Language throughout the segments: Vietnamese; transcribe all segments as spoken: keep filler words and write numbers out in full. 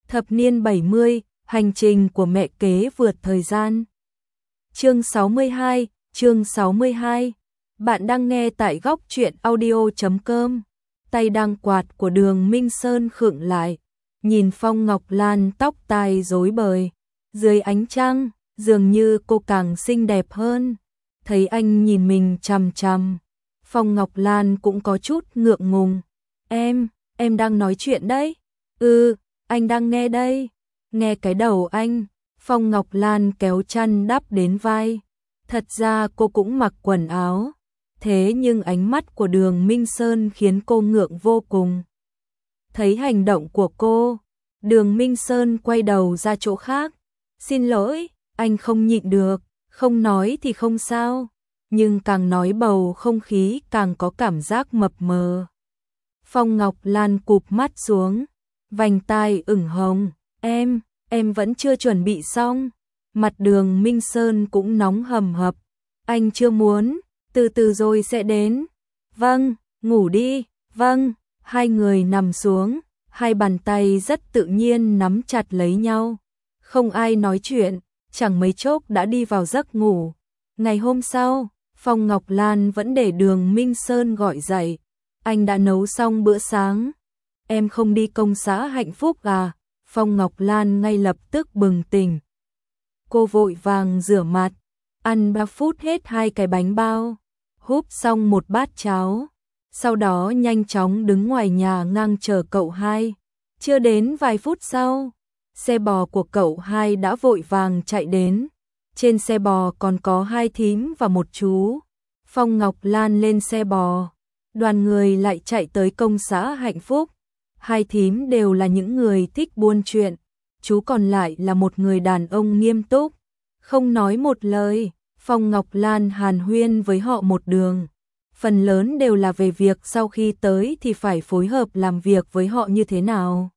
Thập niên bảy mươi, hành trình của mẹ kế vượt thời gian. Chương sáu mươi hai, chương sáu mươi hai. Bạn đang nghe tại góc truyện audio chấm com. Tay đang quạt của Đường Minh Sơn khựng lại, nhìn Phong Ngọc Lan tóc tai rối bời, dưới ánh trăng, dường như cô càng xinh đẹp hơn. Thấy anh nhìn mình chằm chằm, Phong Ngọc Lan cũng có chút ngượng ngùng. Em, em đang nói chuyện đấy. Ừ, anh đang nghe đây. Nghe cái đầu anh. Phong Ngọc Lan kéo chăn đắp đến vai. Thật ra cô cũng mặc quần áo. Thế nhưng ánh mắt của Đường Minh Sơn khiến cô ngượng vô cùng. Thấy hành động của cô, Đường Minh Sơn quay đầu ra chỗ khác. Xin lỗi, anh không nhịn được. Không nói thì không sao, nhưng càng nói bầu không khí càng có cảm giác mập mờ. Phong Ngọc Lan cụp mắt xuống, vành tai ửng hồng. Em, em vẫn chưa chuẩn bị xong. Mặt Đường Minh Sơn cũng nóng hầm hập. Anh chưa muốn, từ từ rồi sẽ đến. Vâng, ngủ đi, vâng. Hai người nằm xuống, hai bàn tay rất tự nhiên nắm chặt lấy nhau. Không ai nói chuyện, chẳng mấy chốc đã đi vào giấc ngủ. Ngày hôm sau, Phong Ngọc Lan vẫn để Đường Minh Sơn gọi dậy. Anh đã nấu xong bữa sáng. Em không đi công xã Hạnh Phúc à? Phong Ngọc Lan ngay lập tức bừng tỉnh. Cô vội vàng rửa mặt, ăn ba phút hết hai cái bánh bao, húp xong một bát cháo. Sau đó nhanh chóng đứng ngoài nhà ngang chờ cậu hai. Chưa đến vài phút sau, xe bò của cậu hai đã vội vàng chạy đến. Trên xe bò còn có hai thím và một chú. Phong Ngọc Lan lên xe bò, đoàn người lại chạy tới công xã Hạnh Phúc. Hai thím đều là những người thích buôn chuyện, chú còn lại là một người đàn ông nghiêm túc, không nói một lời. Phong Ngọc Lan hàn huyên với họ một đường, phần lớn đều là về việc sau khi tới thì phải phối hợp làm việc với họ như thế nào.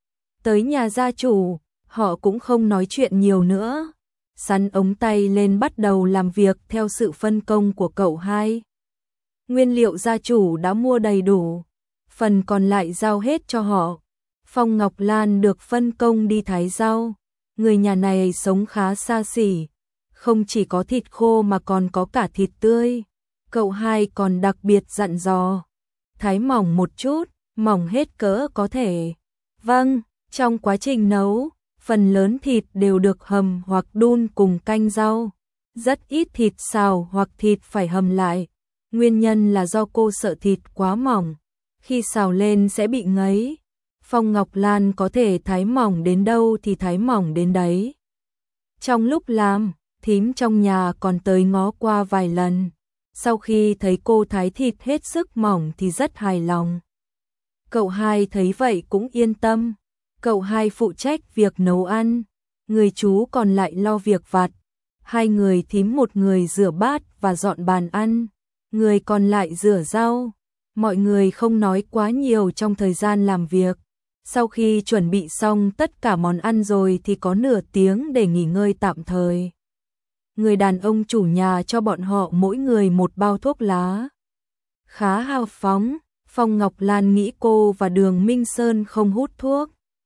Tới nhà gia chủ, họ cũng không nói chuyện nhiều nữa, sắn ống tay lên bắt đầu làm việc theo sự phân công của cậu hai. Nguyên liệu gia chủ đã mua đầy đủ, phần còn lại giao hết cho họ. Phong Ngọc Lan được phân công đi thái rau. Người nhà này sống khá xa xỉ, không chỉ có thịt khô mà còn có cả thịt tươi. Cậu hai còn đặc biệt dặn dò, thái mỏng một chút, mỏng hết cỡ có thể. Vâng, trong quá trình nấu, phần lớn thịt đều được hầm hoặc đun cùng canh rau. Rất ít thịt xào hoặc thịt phải hầm lại. Nguyên nhân là do cô sợ thịt quá mỏng, khi xào lên sẽ bị ngấy. Phong Ngọc Lan có thể thái mỏng đến đâu thì thái mỏng đến đấy. Trong lúc làm, thím trong nhà còn tới ngó qua vài lần. Sau khi thấy cô thái thịt hết sức mỏng thì rất hài lòng. Cậu hai thấy vậy cũng yên tâm. Cậu hai phụ trách việc nấu ăn, người chú còn lại lo việc vặt. Hai người thím một người rửa bát và dọn bàn ăn, người còn lại rửa rau. Mọi người không nói quá nhiều trong thời gian làm việc. Sau khi chuẩn bị xong tất cả món ăn rồi thì có nửa tiếng để nghỉ ngơi tạm thời. Người đàn ông chủ nhà cho bọn họ mỗi người một bao thuốc lá. Khá hào phóng, Phong Ngọc Lan nghĩ cô và Đường Minh Sơn không hút thuốc.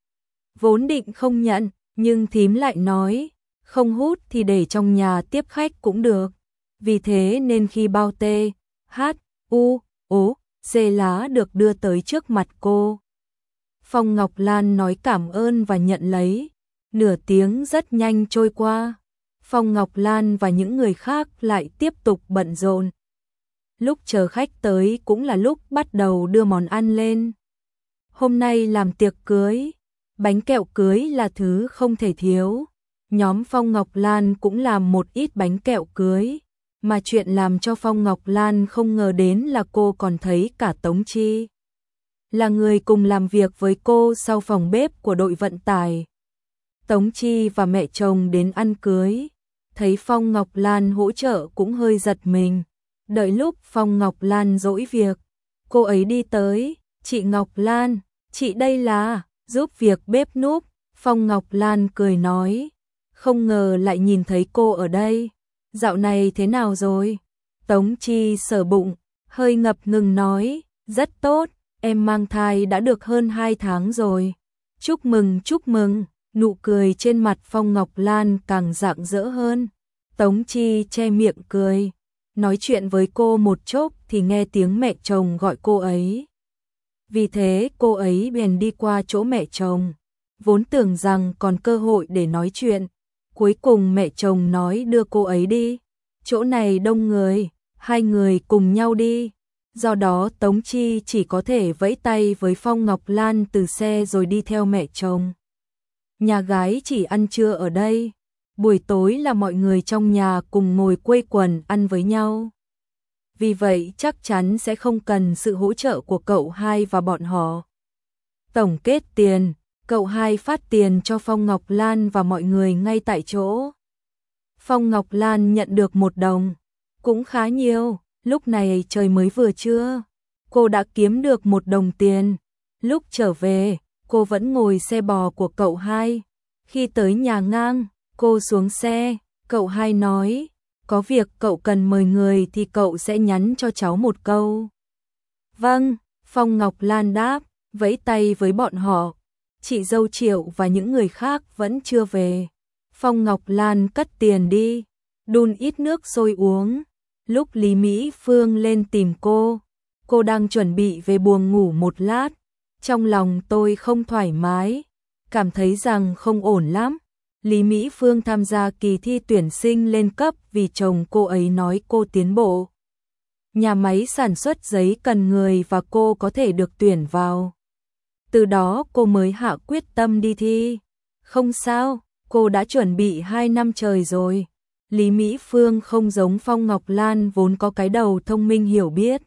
Vốn định không nhận, nhưng thím lại nói, không hút thì để trong nhà tiếp khách cũng được. Vì thế nên khi bao T, H, U, O, C lá được đưa tới trước mặt cô, Phong Ngọc Lan nói cảm ơn và nhận lấy. Nửa tiếng rất nhanh trôi qua. Phong Ngọc Lan và những người khác lại tiếp tục bận rộn. Lúc chờ khách tới cũng là lúc bắt đầu đưa món ăn lên. Hôm nay làm tiệc cưới, bánh kẹo cưới là thứ không thể thiếu. Nhóm Phong Ngọc Lan cũng làm một ít bánh kẹo cưới. Mà chuyện làm cho Phong Ngọc Lan không ngờ đến là cô còn thấy cả Tống Chi, là người cùng làm việc với cô sau phòng bếp của đội vận tải. Tống Chi và mẹ chồng đến ăn cưới, thấy Phong Ngọc Lan hỗ trợ cũng hơi giật mình. Đợi lúc Phong Ngọc Lan dỗi việc, cô ấy đi tới. Chị Ngọc Lan, chị đây là giúp việc bếp núc. Phong Ngọc Lan cười nói, không ngờ lại nhìn thấy cô ở đây. Dạo này thế nào rồi? Tống Chi sờ bụng, hơi ngập ngừng nói, rất tốt, em mang thai đã được hơn hai tháng rồi. Chúc mừng, chúc mừng, nụ cười trên mặt Phong Ngọc Lan càng rạng rỡ hơn. Tống Chi che miệng cười, nói chuyện với cô một chốc thì nghe tiếng mẹ chồng gọi cô ấy. Vì thế cô ấy bèn đi qua chỗ mẹ chồng, vốn tưởng rằng còn cơ hội để nói chuyện. Cuối cùng mẹ chồng nói đưa cô ấy đi, chỗ này đông người, hai người cùng nhau đi. Do đó Tống Chi chỉ có thể vẫy tay với Phong Ngọc Lan từ xe rồi đi theo mẹ chồng. Nhà gái chỉ ăn trưa ở đây, buổi tối là mọi người trong nhà cùng ngồi quây quần ăn với nhau. Vì vậy chắc chắn sẽ không cần sự hỗ trợ của cậu hai và bọn họ. Tổng kết tiền, cậu hai phát tiền cho Phong Ngọc Lan và mọi người ngay tại chỗ. Phong Ngọc Lan nhận được một đồng, cũng khá nhiều, lúc này trời mới vừa trưa. Cô đã kiếm được một đồng tiền. Lúc trở về, cô vẫn ngồi xe bò của cậu hai. Khi tới nhà ngang, cô xuống xe, cậu hai nói, có việc cậu cần mời người thì cậu sẽ nhắn cho cháu một câu. Vâng, Phong Ngọc Lan đáp, vẫy tay với bọn họ. Chị dâu Triệu và những người khác vẫn chưa về. Phong Ngọc Lan cất tiền đi, đun ít nước sôi uống. Lúc Lý Mỹ Phương lên tìm cô, cô đang chuẩn bị về buồng ngủ một lát. Trong lòng tôi không thoải mái, cảm thấy rằng không ổn lắm. Lý Mỹ Phương tham gia kỳ thi tuyển sinh lên cấp vì chồng cô ấy nói cô tiến bộ. Nhà máy sản xuất giấy cần người và cô có thể được tuyển vào. Từ đó cô mới hạ quyết tâm đi thi. Không sao, cô đã chuẩn bị hai năm trời rồi. Lý Mỹ Phương không giống Phong Ngọc Lan vốn có cái đầu thông minh hiểu biết.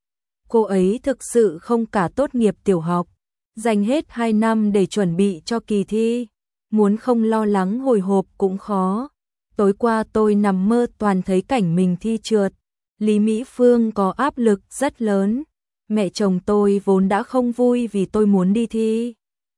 Cô ấy thực sự không cả tốt nghiệp tiểu học, dành hết hai năm để chuẩn bị cho kỳ thi. Muốn không lo lắng hồi hộp cũng khó. Tối qua tôi nằm mơ toàn thấy cảnh mình thi trượt. Lý Mỹ Phương có áp lực rất lớn. Mẹ chồng tôi vốn đã không vui vì tôi muốn đi thi.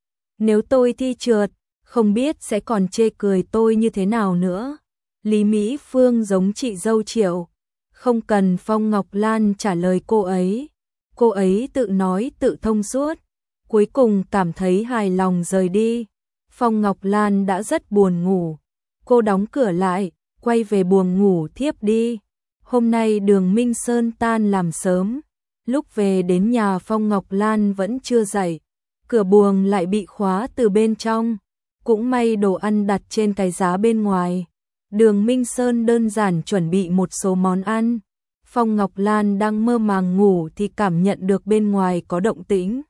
Nếu tôi thi trượt, không biết sẽ còn chê cười tôi như thế nào nữa. Lý Mỹ Phương giống chị dâu Triệu. Không cần Phong Ngọc Lan trả lời cô ấy. Cô ấy tự nói tự thông suốt. Cuối cùng cảm thấy hài lòng rời đi. Phong Ngọc Lan đã rất buồn ngủ. Cô đóng cửa lại, quay về buồng ngủ thiếp đi. Hôm nay Đường Minh Sơn tan làm sớm. Lúc về đến nhà Phong Ngọc Lan vẫn chưa dậy. Cửa buồng lại bị khóa từ bên trong. Cũng may đồ ăn đặt trên cái giá bên ngoài. Đường Minh Sơn đơn giản chuẩn bị một số món ăn. Phong Ngọc Lan đang mơ màng ngủ thì cảm nhận được bên ngoài có động tĩnh.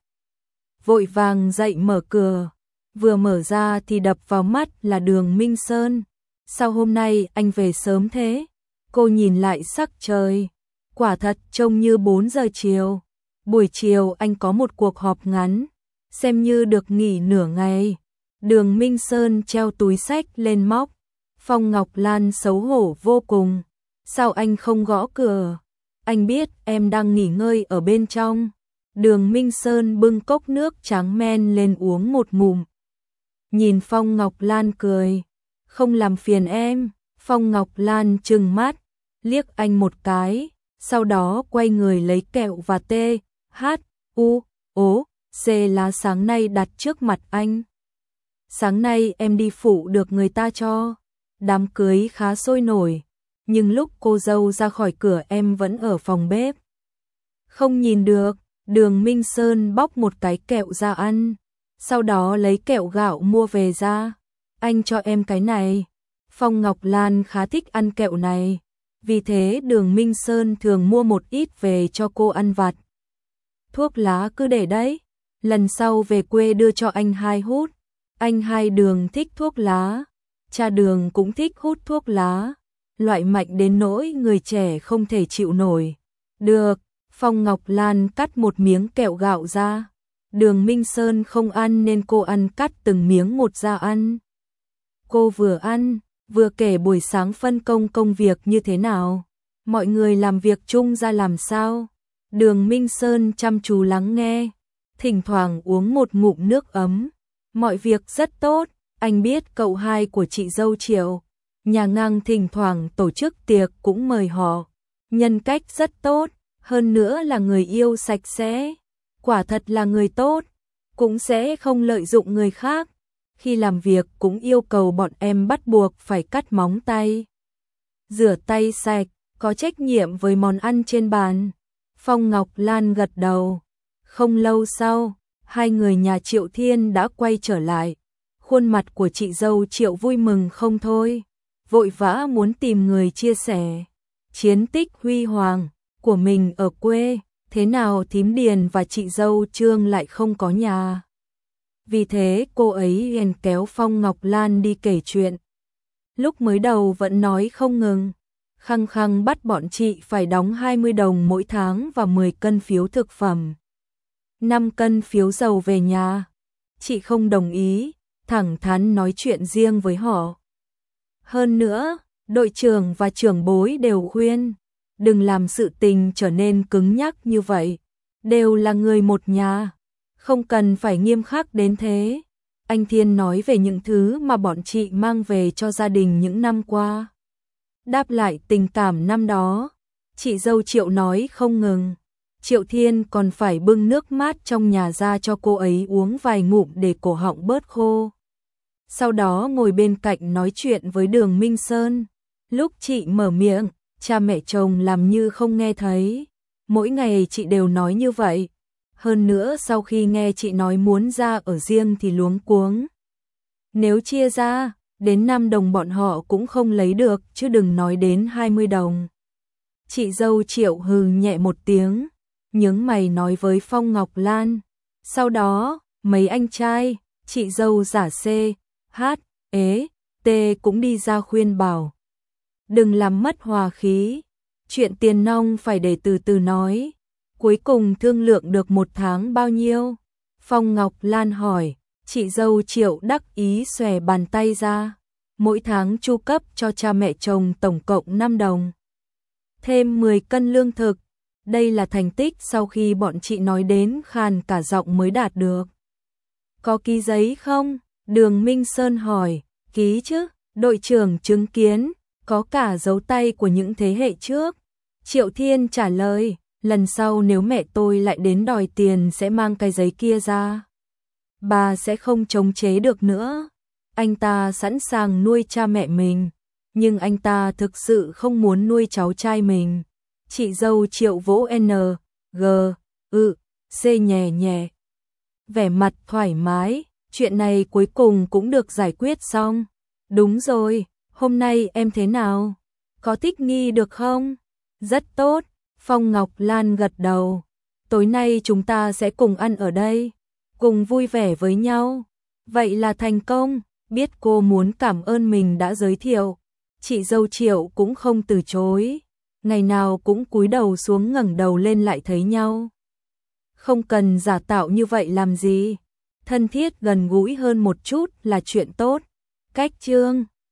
Vội vàng dậy mở cửa. Vừa mở ra thì đập vào mắt là Đường Minh Sơn. Sao hôm nay anh về sớm thế? Cô nhìn lại sắc trời. Quả thật trông như bốn giờ chiều. Buổi chiều anh có một cuộc họp ngắn, xem như được nghỉ nửa ngày. Đường Minh Sơn treo túi xách lên móc. Phong Ngọc Lan xấu hổ vô cùng. Sao anh không gõ cửa? Anh biết em đang nghỉ ngơi ở bên trong. Đường Minh Sơn bưng cốc nước trắng men lên uống một ngụm. Nhìn Phong Ngọc Lan cười. Không làm phiền em. Phong Ngọc Lan trừng mắt, liếc anh một cái, sau đó quay người lấy kẹo và tê, hát, u, ố, c lá sáng nay đặt trước mặt anh. Sáng nay em đi phụ được người ta cho. Đám cưới khá sôi nổi, nhưng lúc cô dâu ra khỏi cửa em vẫn ở phòng bếp. Không nhìn được. Đường Minh Sơn bóc một cái kẹo ra ăn, sau đó lấy kẹo gạo mua về ra. Anh cho em cái này. Phong Ngọc Lan khá thích ăn kẹo này, vì thế Đường Minh Sơn thường mua một ít về cho cô ăn vặt. Thuốc lá cứ để đấy, lần sau về quê đưa cho anh hai hút. Anh hai Đường thích thuốc lá, cha Đường cũng thích hút thuốc lá, loại mạnh đến nỗi người trẻ không thể chịu nổi. Được. Phong Ngọc Lan cắt một miếng kẹo gạo ra. Đường Minh Sơn không ăn nên cô ăn cắt từng miếng một ra ăn. Cô vừa ăn, vừa kể buổi sáng phân công công việc như thế nào. Mọi người làm việc chung ra làm sao. Đường Minh Sơn chăm chú lắng nghe, thỉnh thoảng uống một ngụm nước ấm. Mọi việc rất tốt, anh biết cậu hai của chị dâu Triệu. Nhà ngang thỉnh thoảng tổ chức tiệc cũng mời họ. Nhân cách rất tốt. Hơn nữa là người yêu sạch sẽ, quả thật là người tốt. cũng sẽ không lợi dụng người khác. Khi làm việc cũng yêu cầu bọn em bắt buộc phải cắt móng tay, rửa tay sạch, có trách nhiệm với món ăn trên bàn. Phong Ngọc Lan gật đầu. Không lâu sau, hai người nhà Triệu Thiên đã quay trở lại. Khuôn mặt của chị dâu Triệu vui mừng không thôi, vội vã muốn tìm người chia sẻ chiến tích huy hoàng của mình ở quê. Thế nào thím Điền và chị dâu Trương lại không có nhà? Vì thế cô ấy liền kéo Phong Ngọc Lan đi kể chuyện. Lúc mới đầu vẫn nói không ngừng, khăng khăng bắt bọn chị phải đóng hai mươi đồng mỗi tháng và mười cân phiếu thực phẩm, năm cân phiếu dầu về nhà. Chị không đồng ý, thẳng thắn nói chuyện riêng với họ. Hơn nữa, đội trưởng và trưởng bối đều khuyên, đừng làm sự tình trở nên cứng nhắc như vậy, đều là người một nhà, không cần phải nghiêm khắc đến thế. Anh Thiên nói về những thứ mà bọn chị mang về cho gia đình những năm qua, đáp lại tình cảm năm đó. Chị dâu Triệu nói không ngừng, Triệu Thiên còn phải bưng nước mát trong nhà ra cho cô ấy uống vài ngụm để cổ họng bớt khô. Sau đó ngồi bên cạnh nói chuyện với Đường Minh Sơn. Lúc chị mở miệng, cha mẹ chồng làm như không nghe thấy. Mỗi ngày chị đều nói như vậy. Hơn nữa sau khi nghe chị nói muốn ra ở riêng thì luống cuống. Nếu chia ra, đến năm đồng bọn họ cũng không lấy được, chứ đừng nói đến hai mươi đồng. Chị dâu Triệu hừ nhẹ một tiếng, nhướng mày nói với Phong Ngọc Lan. Sau đó, mấy anh trai, chị dâu giả C, H, ế, T cũng đi ra khuyên bảo. Đừng làm mất hòa khí, chuyện tiền nong phải để từ từ nói. Cuối cùng thương lượng được một tháng bao nhiêu? Phong Ngọc Lan hỏi. Chị dâu Triệu đắc ý xòe bàn tay ra. Mỗi tháng chu cấp cho cha mẹ chồng tổng cộng năm đồng. Thêm mười cân lương thực. Đây là thành tích sau khi bọn chị nói đến khàn cả giọng mới đạt được. Có ký giấy không? Đường Minh Sơn hỏi. Ký chứ, đội trưởng chứng kiến, có cả dấu tay của những thế hệ trước. Triệu Thiên trả lời, lần sau nếu mẹ tôi lại đến đòi tiền sẽ mang cái giấy kia ra. Bà sẽ không chống chế được nữa. Anh ta sẵn sàng nuôi cha mẹ mình, nhưng anh ta thực sự không muốn nuôi cháu trai mình. Chị dâu Triệu vỗ N, G, ư, C nhẹ nhẹ. Vẻ mặt thoải mái, chuyện này cuối cùng cũng được giải quyết xong. Đúng rồi, hôm nay em thế nào? Có thích nghi được không? Rất tốt, Phong Ngọc Lan gật đầu. Tối nay chúng ta sẽ cùng ăn ở đây, cùng vui vẻ với nhau. Vậy là thành công, biết cô muốn cảm ơn mình đã giới thiệu. Chị dâu Triệu cũng không từ chối, ngày nào cũng cúi đầu xuống ngẩng đầu lên lại thấy nhau. Không cần giả tạo như vậy làm gì, thân thiết gần gũi hơn một chút là chuyện tốt. Cách chương